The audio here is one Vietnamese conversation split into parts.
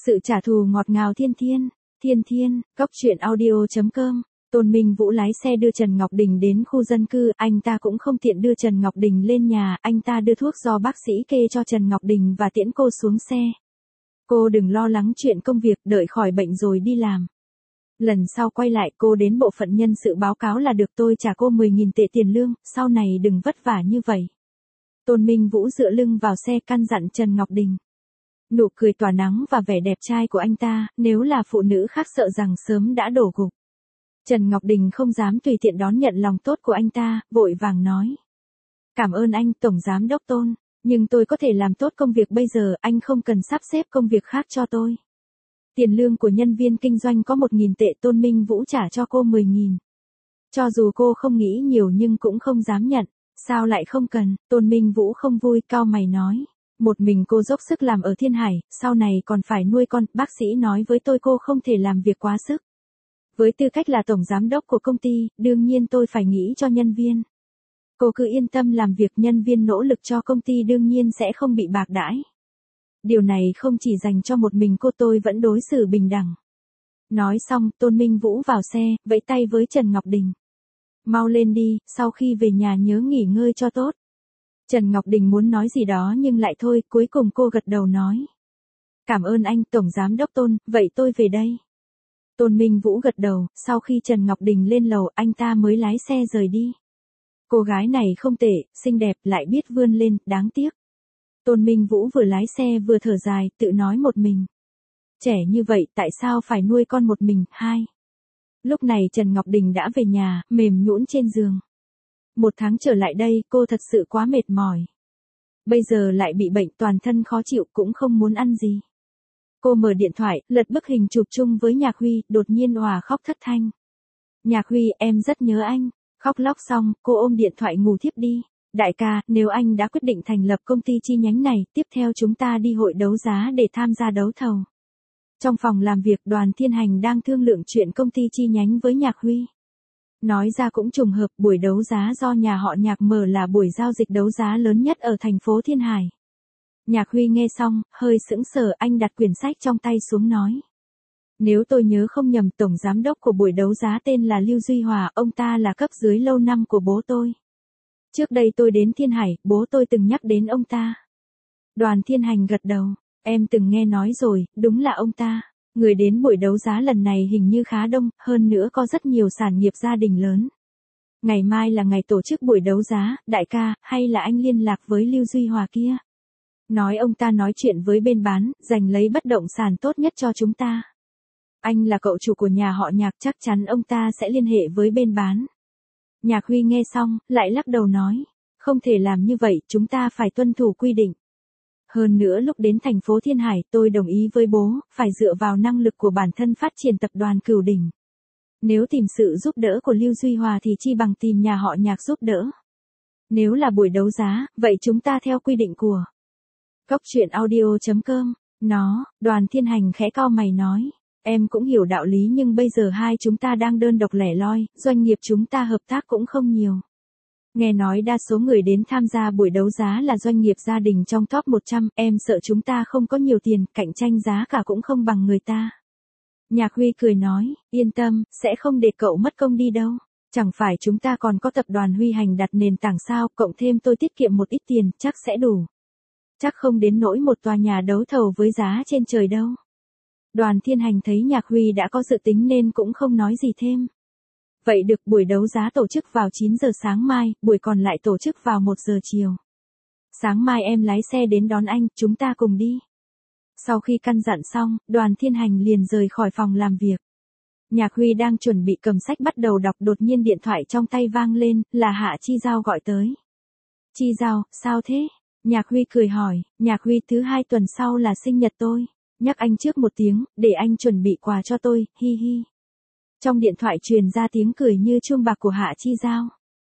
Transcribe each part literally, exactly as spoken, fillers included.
Sự trả thù ngọt ngào thiên thiên, thiên thiên, cốc truyện audio chấm com. Tôn Minh Vũ lái xe đưa Trần Ngọc Đình đến khu dân cư, anh ta cũng không tiện đưa Trần Ngọc Đình lên nhà, anh ta đưa thuốc do bác sĩ kê cho Trần Ngọc Đình và tiễn cô xuống xe. Cô đừng lo lắng chuyện công việc, đợi khỏi bệnh rồi đi làm. Lần sau quay lại cô đến bộ phận nhân sự báo cáo là được, tôi trả cô mười nghìn tệ tiền lương, sau này đừng vất vả như vậy. Tôn Minh Vũ dựa lưng vào xe căn dặn Trần Ngọc Đình. Nụ cười tỏa nắng và vẻ đẹp trai của anh ta, nếu là phụ nữ khác sợ rằng sớm đã đổ gục. Trần Ngọc Đình không dám tùy tiện đón nhận lòng tốt của anh ta, vội vàng nói. Cảm ơn anh, Tổng Giám Đốc Tôn, nhưng tôi có thể làm tốt công việc bây giờ, anh không cần sắp xếp công việc khác cho tôi. Tiền lương của nhân viên kinh doanh có một nghìn tệ, Tôn Minh Vũ trả cho cô mười nghìn. Cho dù cô không nghĩ nhiều nhưng cũng không dám nhận. Sao lại không cần, Tôn Minh Vũ không vui, cau mày nói. Một mình cô dốc sức làm ở Thiên Hải, sau này còn phải nuôi con, bác sĩ nói với tôi cô không thể làm việc quá sức. Với tư cách là tổng giám đốc của công ty, đương nhiên tôi phải nghĩ cho nhân viên. Cô cứ yên tâm làm việc, nhân viên nỗ lực cho công ty đương nhiên sẽ không bị bạc đãi. Điều này không chỉ dành cho một mình cô, tôi vẫn đối xử bình đẳng. Nói xong, Tôn Minh Vũ vào xe, vẫy tay với Trần Ngọc Đình. Mau lên đi, sau khi về nhà nhớ nghỉ ngơi cho tốt. Trần Ngọc Đình muốn nói gì đó nhưng lại thôi, cuối cùng cô gật đầu nói. Cảm ơn anh, Tổng Giám Đốc Tôn, vậy tôi về đây. Tôn Minh Vũ gật đầu, sau khi Trần Ngọc Đình lên lầu, anh ta mới lái xe rời đi. Cô gái này không tệ, xinh đẹp, lại biết vươn lên, đáng tiếc. Tôn Minh Vũ vừa lái xe vừa thở dài, tự nói một mình. Trẻ như vậy, tại sao phải nuôi con một mình, hai. Lúc này Trần Ngọc Đình đã về nhà, mềm nhũn trên giường. Một tháng trở lại đây, cô thật sự quá mệt mỏi. Bây giờ lại bị bệnh, toàn thân khó chịu, cũng không muốn ăn gì. Cô mở điện thoại, lật bức hình chụp chung với Nhạc Huy, đột nhiên òa khóc thất thanh. Nhạc Huy, em rất nhớ anh. Khóc lóc xong, cô ôm điện thoại ngủ thiếp đi. Đại ca, nếu anh đã quyết định thành lập công ty chi nhánh này, tiếp theo chúng ta đi hội đấu giá để tham gia đấu thầu. Trong phòng làm việc, Đoàn Thiên Hành đang thương lượng chuyện công ty chi nhánh với Nhạc Huy. Nói ra cũng trùng hợp, buổi đấu giá do nhà họ Nhạc mở là buổi giao dịch đấu giá lớn nhất ở thành phố Thiên Hải. Nhạc Huy nghe xong, hơi sững sờ, anh đặt quyển sách trong tay xuống nói. Nếu tôi nhớ không nhầm, tổng giám đốc của buổi đấu giá tên là Lưu Duy Hòa, ông ta là cấp dưới lâu năm của bố tôi. Trước đây tôi đến Thiên Hải, bố tôi từng nhắc đến ông ta. Đoàn Thiên Hành gật đầu, em từng nghe nói rồi, đúng là ông ta. Người đến buổi đấu giá lần này hình như khá đông, hơn nữa có rất nhiều sản nghiệp gia đình lớn. Ngày mai là ngày tổ chức buổi đấu giá, đại ca, hay là anh liên lạc với Lưu Duy Hòa kia. Nói ông ta nói chuyện với bên bán, giành lấy bất động sản tốt nhất cho chúng ta. Anh là cậu chủ của nhà họ Nhạc, chắc chắn ông ta sẽ liên hệ với bên bán. Nhạc Huy nghe xong, lại lắc đầu nói, không thể làm như vậy, chúng ta phải tuân thủ quy định. Hơn nữa lúc đến thành phố Thiên Hải, tôi đồng ý với bố, phải dựa vào năng lực của bản thân phát triển tập đoàn Cửu Đỉnh. Nếu tìm sự giúp đỡ của Lưu Duy Hòa thì chi bằng tìm nhà họ Nhạc giúp đỡ. Nếu là buổi đấu giá, vậy chúng ta theo quy định của cốc truyện audio chấm com. Nó, Đoàn Thiên Hành khẽ cau mày nói, em cũng hiểu đạo lý nhưng bây giờ hai chúng ta đang đơn độc lẻ loi, doanh nghiệp chúng ta hợp tác cũng không nhiều. Nghe nói đa số người đến tham gia buổi đấu giá là doanh nghiệp gia đình trong top một trăm, em sợ chúng ta không có nhiều tiền, cạnh tranh giá cả cũng không bằng người ta. Nhạc Huy cười nói, yên tâm, sẽ không để cậu mất công đi đâu. Chẳng phải chúng ta còn có tập đoàn Huy Hành đặt nền tảng sao, cộng thêm tôi tiết kiệm một ít tiền, chắc sẽ đủ. Chắc không đến nỗi một tòa nhà đấu thầu với giá trên trời đâu. Đoàn Thiên Hành thấy Nhạc Huy đã có dự tính nên cũng không nói gì thêm. Vậy được, buổi đấu giá tổ chức vào chín giờ sáng mai, buổi còn lại tổ chức vào một giờ chiều. Sáng mai em lái xe đến đón anh, chúng ta cùng đi. Sau khi căn dặn xong, Đoàn Thiên Hành liền rời khỏi phòng làm việc. Nhạc Huy đang chuẩn bị cầm sách bắt đầu đọc, đột nhiên điện thoại trong tay vang lên, là Hạ Chi Giao gọi tới. Chi Giao, sao thế? Nhạc Huy cười hỏi, Nhạc Huy, thứ hai tuần sau là sinh nhật tôi. Nhắc anh trước một tiếng, để anh chuẩn bị quà cho tôi, hi hi. Trong điện thoại truyền ra tiếng cười như chuông bạc của Hạ Chi Giao.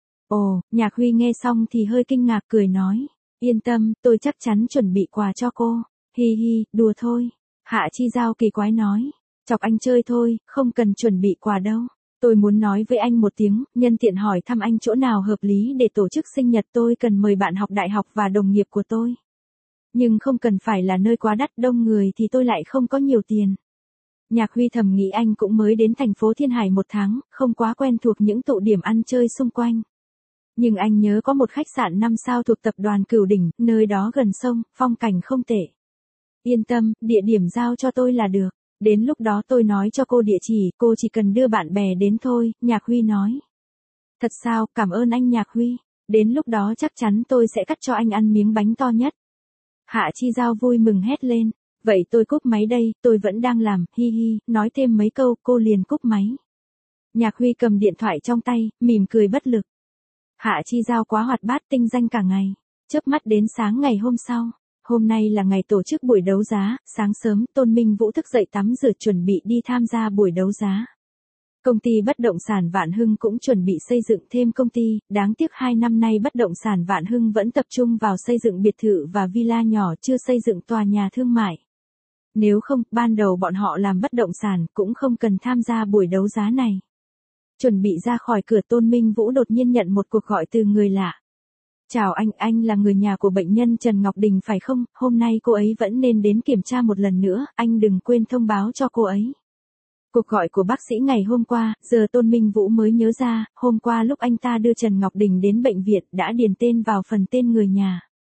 Ồ, Nhạc Huy nghe xong thì hơi kinh ngạc, cười nói, yên tâm, tôi chắc chắn chuẩn bị quà cho cô, hi hi, đùa thôi. Hạ Chi Giao kỳ quái nói, chọc anh chơi thôi, không cần chuẩn bị quà đâu. Tôi muốn nói với anh một tiếng, nhân tiện hỏi thăm anh chỗ nào hợp lý để tổ chức sinh nhật, tôi cần mời bạn học đại học và đồng nghiệp của tôi. Nhưng không cần phải là nơi quá đắt đông người thì tôi lại không có nhiều tiền. Nhạc Huy thầm nghĩ anh cũng mới đến thành phố Thiên Hải một tháng, không quá quen thuộc những tụ điểm ăn chơi xung quanh. Nhưng anh nhớ có một khách sạn năm sao thuộc tập đoàn Cửu Đỉnh, nơi đó gần sông, phong cảnh không tệ. Yên tâm, địa điểm giao cho tôi là được. Đến lúc đó tôi nói cho cô địa chỉ, cô chỉ cần đưa bạn bè đến thôi, Nhạc Huy nói. Thật sao, cảm ơn anh Nhạc Huy. Đến lúc đó chắc chắn tôi sẽ cắt cho anh ăn miếng bánh to nhất. Hạ Chi Giao vui mừng hét lên. Vậy tôi cúp máy đây, tôi vẫn đang làm, hi hi, nói thêm mấy câu, cô liền cúp máy. Nhạc Huy cầm điện thoại trong tay, mỉm cười bất lực. Hạ Chi Giao quá hoạt bát tinh danh cả ngày. Chớp mắt đến sáng ngày hôm sau. Hôm nay là ngày tổ chức buổi đấu giá, sáng sớm Tôn Minh Vũ thức dậy tắm rửa chuẩn bị đi tham gia buổi đấu giá. Công ty bất động sản Vạn Hưng cũng chuẩn bị xây dựng thêm công ty, đáng tiếc hai năm nay bất động sản Vạn Hưng vẫn tập trung vào xây dựng biệt thự và villa nhỏ chưa xây dựng tòa nhà thương mại. Nếu không, ban đầu bọn họ làm bất động sản cũng không cần tham gia buổi đấu giá này. Chuẩn bị ra khỏi cửa Tôn Minh Vũ đột nhiên nhận một cuộc gọi từ người lạ. Chào anh, anh là người nhà của bệnh nhân Trần Ngọc Đình phải không? Hôm nay cô ấy vẫn nên đến kiểm tra một lần nữa, anh đừng quên thông báo cho cô ấy. Cuộc gọi của bác sĩ ngày hôm qua, giờ Tôn Minh Vũ mới nhớ ra, hôm qua lúc anh ta đưa Trần Ngọc Đình đến bệnh viện đã điền tên vào phần tên người nhà.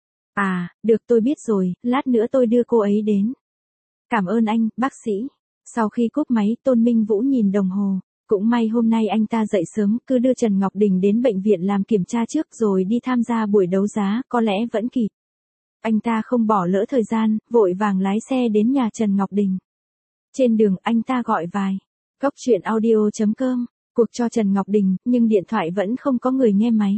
À, được tôi biết rồi, lát nữa tôi đưa cô ấy đến. Cảm ơn anh, bác sĩ. Sau khi cúp máy, Tôn Minh Vũ nhìn đồng hồ. Cũng may hôm nay anh ta dậy sớm, cứ đưa Trần Ngọc Đình đến bệnh viện làm kiểm tra trước rồi đi tham gia buổi đấu giá, có lẽ vẫn kịp. Anh ta không bỏ lỡ thời gian, vội vàng lái xe đến nhà Trần Ngọc Đình. Trên đường anh ta gọi vài. Cốc truyện audio chấm com, cuộc cho Trần Ngọc Đình, nhưng điện thoại vẫn không có người nghe máy.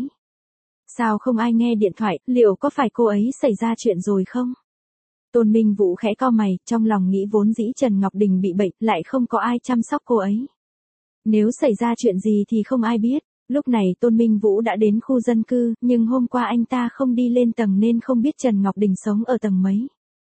Sao không ai nghe điện thoại, liệu có phải cô ấy xảy ra chuyện rồi không? Tôn Minh Vũ khẽ cau mày, trong lòng nghĩ vốn dĩ Trần Ngọc Đình bị bệnh, lại không có ai chăm sóc cô ấy. Nếu xảy ra chuyện gì thì không ai biết. Lúc này Tôn Minh Vũ đã đến khu dân cư, nhưng hôm qua anh ta không đi lên tầng nên không biết Trần Ngọc Đình sống ở tầng mấy.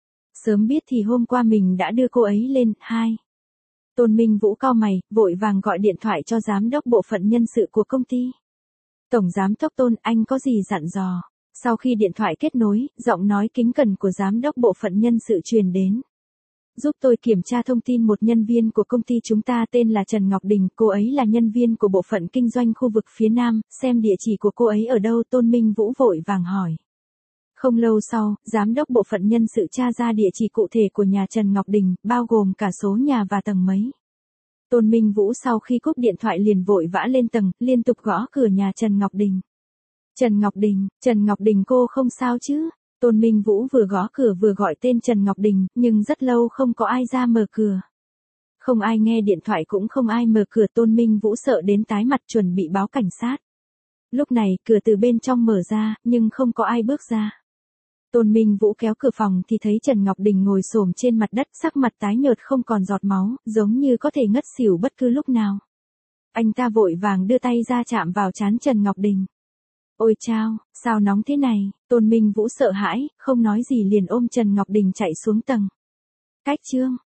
Sớm biết thì hôm qua mình đã đưa cô ấy lên. Hai. Tôn Minh Vũ cau mày, vội vàng gọi điện thoại cho giám đốc bộ phận nhân sự của công ty. Tổng giám đốc Tôn, anh có gì dặn dò? Sau khi điện thoại kết nối, giọng nói kính cẩn của giám đốc bộ phận nhân sự truyền đến. Giúp tôi kiểm tra thông tin một nhân viên của công ty chúng ta tên là Trần Ngọc Đình, cô ấy là nhân viên của bộ phận kinh doanh khu vực phía Nam, xem địa chỉ của cô ấy ở đâu, Tôn Minh Vũ vội vàng hỏi. Không lâu sau, giám đốc bộ phận nhân sự tra ra địa chỉ cụ thể của nhà Trần Ngọc Đình, bao gồm cả số nhà và tầng mấy. Tôn Minh Vũ sau khi cúp điện thoại liền vội vã lên tầng, liên tục gõ cửa nhà Trần Ngọc Đình. Trần Ngọc Đình, Trần Ngọc Đình cô không sao chứ? Tôn Minh Vũ vừa gõ cửa vừa gọi tên Trần Ngọc Đình, nhưng rất lâu không có ai ra mở cửa. Không ai nghe điện thoại cũng không ai mở cửa, Tôn Minh Vũ sợ đến tái mặt chuẩn bị báo cảnh sát. Lúc này, cửa từ bên trong mở ra, nhưng không có ai bước ra. Tôn Minh Vũ kéo cửa phòng thì thấy Trần Ngọc Đình ngồi xổm trên mặt đất, sắc mặt tái nhợt không còn giọt máu, giống như có thể ngất xỉu bất cứ lúc nào. Anh ta vội vàng đưa tay ra chạm vào trán Trần Ngọc Đình. Ôi chao, sao nóng thế này? Tôn Minh Vũ sợ hãi, không nói gì liền ôm Trần Ngọc Đình chạy xuống tầng. Cách chương.